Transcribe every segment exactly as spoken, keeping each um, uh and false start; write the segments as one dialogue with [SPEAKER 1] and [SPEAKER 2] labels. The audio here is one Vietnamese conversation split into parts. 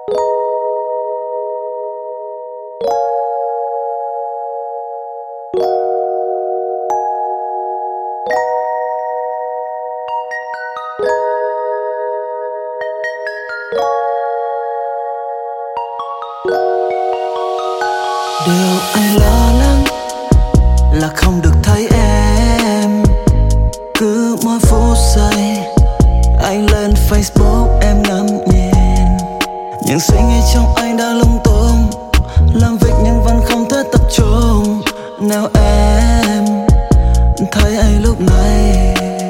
[SPEAKER 1] Điều anh lo lắng là không được thấy em. Cứ mỗi phút giây anh lên Facebook em ngắm nhìn. Những suy nghĩ trong anh đã lung tung, làm việc nhưng vẫn không thể tập trung. Nếu em thấy anh lúc này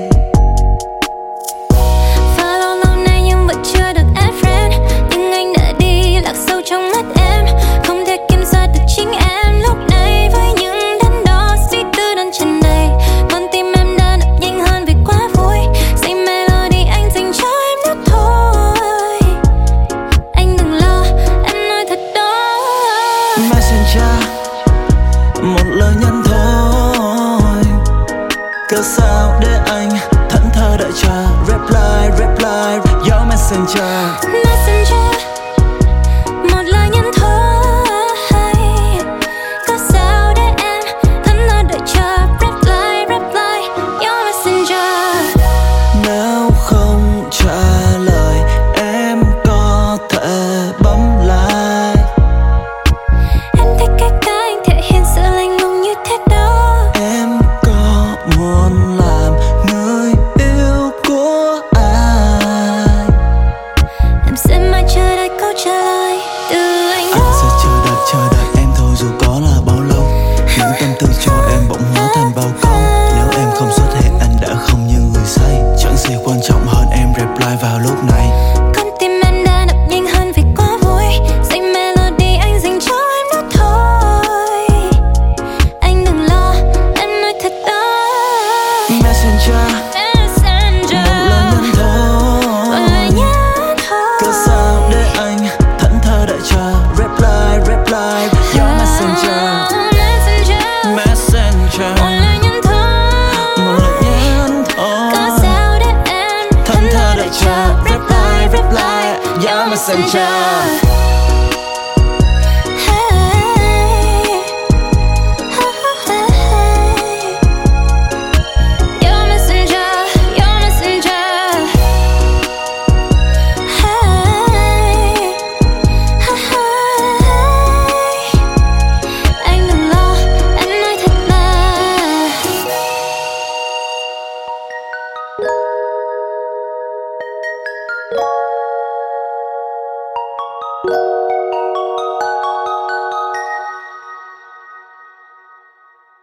[SPEAKER 1] một lời nhắn thôi. Cớ sao để anh thẫn thờ đợi chờ reply, reply, your messenger.
[SPEAKER 2] Messenger, một lời nhắn thôi. Cớ sao để em thẫn thờ đợi chờ reply, reply, your messenger.
[SPEAKER 1] Nếu không trả lời em có thể bấm like.
[SPEAKER 2] Em thích cách anh thể hiện sự lạnh lùng như thế đó.
[SPEAKER 1] Em có muốn làm người yêu của anh?
[SPEAKER 2] Em sẽ mãi chờ đợi câu trả lời từ anh đó.
[SPEAKER 1] Anh sẽ chờ đợi, chờ đợi em thôi dù có là bao lâu. Những tâm tư cho em bỗng hóa thành bao câu. Nếu em không xuất hiện anh đã không như người say. Chẳng gì quan trọng hơn em reply vào lúc này.
[SPEAKER 2] Con tim em đã đập nhanh hơn vì quá vui. Dây melody anh dành cho em đó thôi. Anh đừng lo, em nói thật đó.
[SPEAKER 1] Messenger,
[SPEAKER 2] Messenger,
[SPEAKER 1] một lời nhắn thôi.
[SPEAKER 2] một lời nhắn thôi.
[SPEAKER 1] Cớ sao để anh thẫn thờ đợi chờ reply, reply, your messenger.
[SPEAKER 2] Messenger,
[SPEAKER 1] Messenger,
[SPEAKER 2] một lời nhắn thôi.
[SPEAKER 1] một lời nhắn thôi.
[SPEAKER 2] Cớ sao để em
[SPEAKER 1] Thẫn thờ đợi chờ reply, reply, your messenger.
[SPEAKER 2] Thank you.